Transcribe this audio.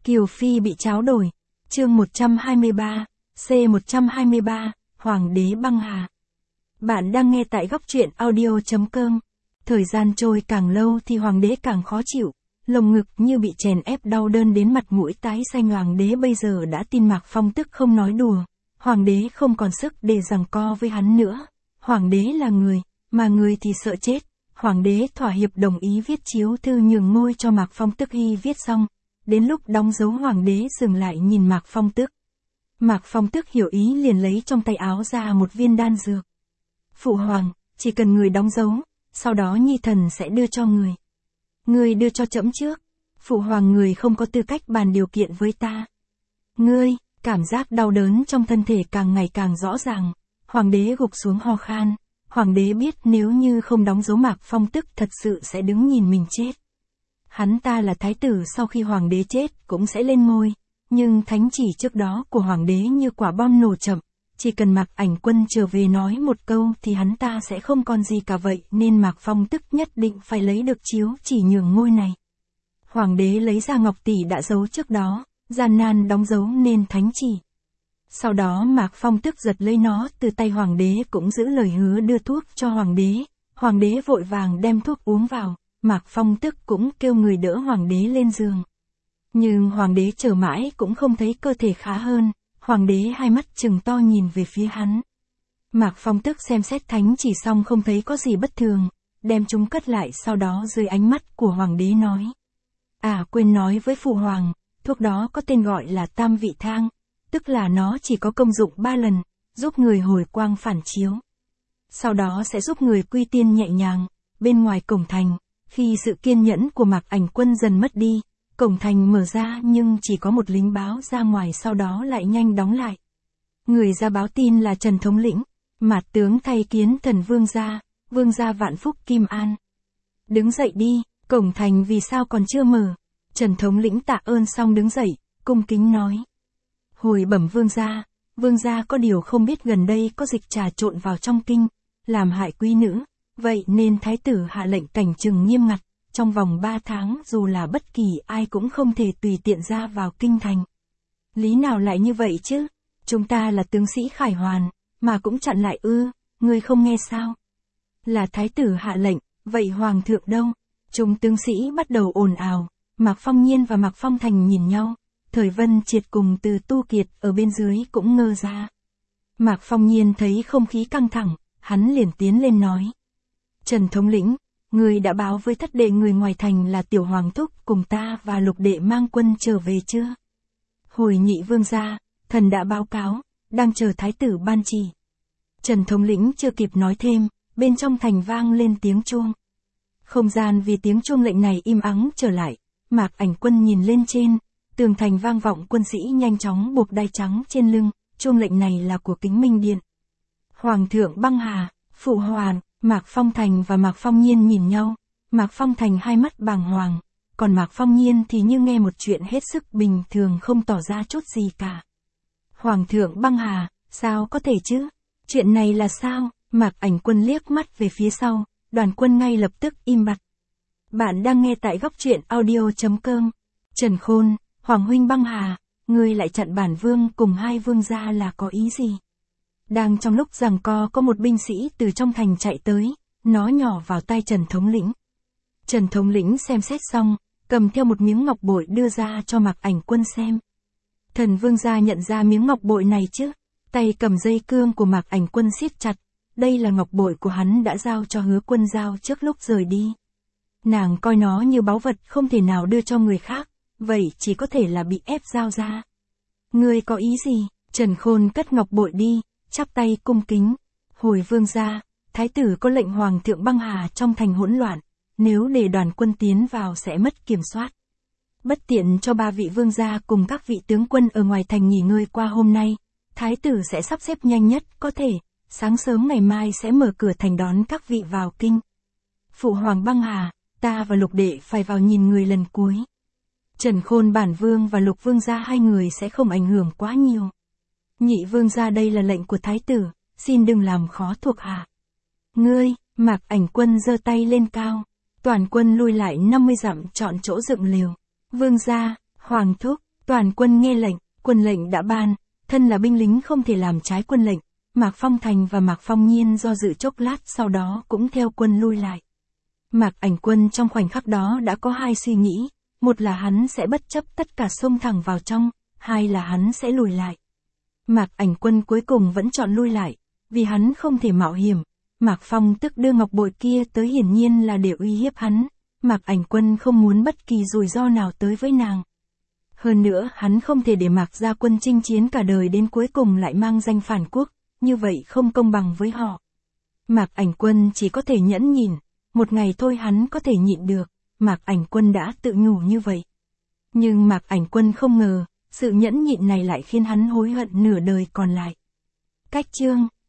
Kiều Phi bị tráo đổi. Chương 123, C123, Hoàng đế băng hà. Bạn đang nghe tại góc truyện audio.com. Thời gian trôi càng lâu thì hoàng đế càng khó chịu, lồng ngực như bị chèn ép đau đớn đến mặt mũi tái xanh. Hoàng đế bây giờ đã tin Mạc Phong tức không nói đùa, hoàng đế không còn sức để giằng co với hắn nữa. Hoàng đế là người, mà người thì sợ chết. Hoàng đế thỏa hiệp đồng ý viết chiếu thư nhường ngôi cho Mạc Phong Tức. Khi viết xong, đến lúc đóng dấu hoàng đế dừng lại nhìn Mạc Phong Tức. Mạc Phong Tức hiểu ý liền lấy trong tay áo ra một viên đan dược. Phụ hoàng, chỉ cần người đóng dấu, sau đó nhi thần sẽ đưa cho người. Người đưa cho trẫm trước. Phụ hoàng, người không có tư cách bàn điều kiện với ta. Ngươi, cảm giác đau đớn trong thân thể càng ngày càng rõ ràng. Hoàng đế gục xuống ho khan. Hoàng đế biết nếu như không đóng dấu Mạc Phong Tức thật sự sẽ đứng nhìn mình chết. Hắn ta là thái tử, sau khi hoàng đế chết cũng sẽ lên ngôi. Nhưng thánh chỉ trước đó của hoàng đế như quả bom nổ chậm. Chỉ cần Mạc Ảnh Quân trở về nói một câu thì hắn ta sẽ không còn gì cả, vậy nên Mạc Phong Tức nhất định phải lấy được chiếu chỉ nhường ngôi này. Hoàng đế lấy ra ngọc tỷ đã giấu trước đó, gian nan đóng dấu nên thánh chỉ. Sau đó Mạc Phong Tức giật lấy nó từ tay hoàng đế, cũng giữ lời hứa đưa thuốc cho hoàng đế. Hoàng đế vội vàng đem thuốc uống vào, Mạc Phong Tức cũng kêu người đỡ hoàng đế lên giường. Nhưng hoàng đế chờ mãi cũng không thấy cơ thể khá hơn. Hoàng đế hai mắt trừng to nhìn về phía hắn. Mạc Phong Tức xem xét thánh chỉ xong không thấy có gì bất thường, đem chúng cất lại, sau đó dưới ánh mắt của hoàng đế nói. Quên nói với phụ hoàng, thuốc đó có tên gọi là Tam Vị Thang, tức là nó chỉ có công dụng 3 lần, giúp người hồi quang phản chiếu. Sau đó sẽ giúp người quy tiên nhẹ nhàng. Bên ngoài cổng thành, khi sự kiên nhẫn của Mạc Ảnh Quân dần mất đi, cổng thành mở ra nhưng chỉ có một lính báo ra ngoài, sau đó lại nhanh đóng lại. Người ra báo tin là Trần thống lĩnh, Mạt tướng thay kiến thần vương gia vạn phúc Kim An. Đứng dậy đi, cổng thành vì sao còn chưa mở? Trần thống lĩnh tạ ơn xong đứng dậy, cung kính nói. Hồi bẩm vương gia có điều không biết gần đây có dịch trà trộn vào trong kinh, làm hại quý nữ, vậy nên thái tử hạ lệnh cảnh trừng nghiêm ngặt. Trong vòng 3 tháng dù là bất kỳ ai cũng không thể tùy tiện ra vào kinh thành. Lý nào lại như vậy chứ? Chúng ta là tướng sĩ Khải Hoàn, mà cũng chặn lại ư? Ngươi không nghe sao? Là thái tử hạ lệnh, vậy hoàng thượng đâu? Chúng tướng sĩ bắt đầu ồn ào. Mạc Phong Nhiên và Mạc Phong Thành nhìn nhau. Thời Vân Triệt cùng Từ Tu Kiệt ở bên dưới cũng ngơ ra. Mạc Phong Nhiên thấy không khí căng thẳng, hắn liền tiến lên nói. Trần thống lĩnh, người đã báo với thất đệ người ngoài thành là Tiểu Hoàng Thúc cùng ta và Lục đệ mang quân trở về chưa? Hồi nhị vương gia, thần đã báo cáo, đang chờ thái tử ban chỉ. Trần thống lĩnh chưa kịp nói thêm, bên trong thành vang lên tiếng chuông. Không gian vì tiếng chuông lệnh này im ắng trở lại. Mạc Ảnh Quân nhìn lên trên, tường thành vang vọng, quân sĩ nhanh chóng buộc đai trắng trên lưng. Chuông lệnh này là của Kính Minh Điện. Hoàng thượng băng hà, phụ hoàng. Mạc Phong Thành và Mạc Phong Nhiên nhìn nhau. Mạc Phong Thành hai mắt bàng hoàng, còn Mạc Phong Nhiên thì như nghe một chuyện hết sức bình thường, không tỏ ra chút gì cả. Hoàng thượng băng hà, sao có thể chứ? Chuyện này là sao? Mạc Ảnh Quân liếc mắt về phía sau, đoàn quân ngay lập tức im bặt. Bạn đang nghe tại góc truyện audio.com. Trần Khôn, Hoàng huynh băng hà, ngươi lại chặn bản vương cùng hai vương gia là có ý gì? Đang trong lúc giằng co có một binh sĩ từ trong thành chạy tới, nó nhỏ vào tay Trần thống lĩnh. Trần thống lĩnh xem xét xong, cầm theo một miếng ngọc bội đưa ra cho Mạc Ảnh Quân xem. Thần vương gia nhận ra miếng ngọc bội này chứ? Tay cầm dây cương của Mạc Ảnh Quân siết chặt, đây là ngọc bội của hắn đã giao cho Hứa Quân Giao trước lúc rời đi. Nàng coi nó như báu vật không thể nào đưa cho người khác, vậy chỉ có thể là bị ép giao ra. Ngươi có ý gì? Trần Khôn cất ngọc bội đi, chắp tay cung kính. Hồi vương gia, thái tử có lệnh hoàng thượng băng hà trong thành hỗn loạn, nếu để đoàn quân tiến vào sẽ mất kiểm soát. Bất tiện cho 3 vị vương gia cùng các vị tướng quân ở ngoài thành nghỉ ngơi qua hôm nay, thái tử sẽ sắp xếp nhanh nhất có thể, sáng sớm ngày mai sẽ mở cửa thành đón các vị vào kinh. Phụ hoàng băng hà, ta và Lục đệ phải vào nhìn người lần cuối. Trần Khôn bản vương và Lục vương gia hai người sẽ không ảnh hưởng quá nhiều. Nhị vương gia, đây là lệnh của thái tử, xin đừng làm khó thuộc hạ. Ngươi, Mạc Ảnh Quân giơ tay lên cao, toàn quân lui lại 50 dặm chọn chỗ dựng lều. Vương gia, hoàng thúc, Toàn quân nghe lệnh, quân lệnh đã ban, thân là binh lính không thể làm trái quân lệnh. Mạc Phong Thành và Mạc Phong Nhiên do dự chốc lát sau đó cũng theo quân lui lại. Mạc Ảnh Quân trong khoảnh khắc đó đã có hai suy nghĩ, một là hắn sẽ bất chấp tất cả xông thẳng vào trong, hai là hắn sẽ lùi lại. Mạc Ảnh Quân cuối cùng vẫn chọn lui lại, vì hắn không thể mạo hiểm. Mạc Phong tức đưa ngọc bội kia tới hiển nhiên là để uy hiếp hắn. Mạc Ảnh Quân không muốn bất kỳ rủi ro nào tới với nàng. Hơn nữa hắn không thể để Mạc gia quân chinh chiến cả đời đến cuối cùng lại mang danh phản quốc, như vậy không công bằng với họ. Mạc Ảnh Quân chỉ có thể nhẫn nhịn, một ngày thôi hắn có thể nhịn được, Mạc Ảnh Quân đã tự nhủ như vậy. Nhưng Mạc Ảnh Quân không ngờ, sự nhẫn nhịn này lại khiến hắn hối hận nửa đời còn lại. Cách chương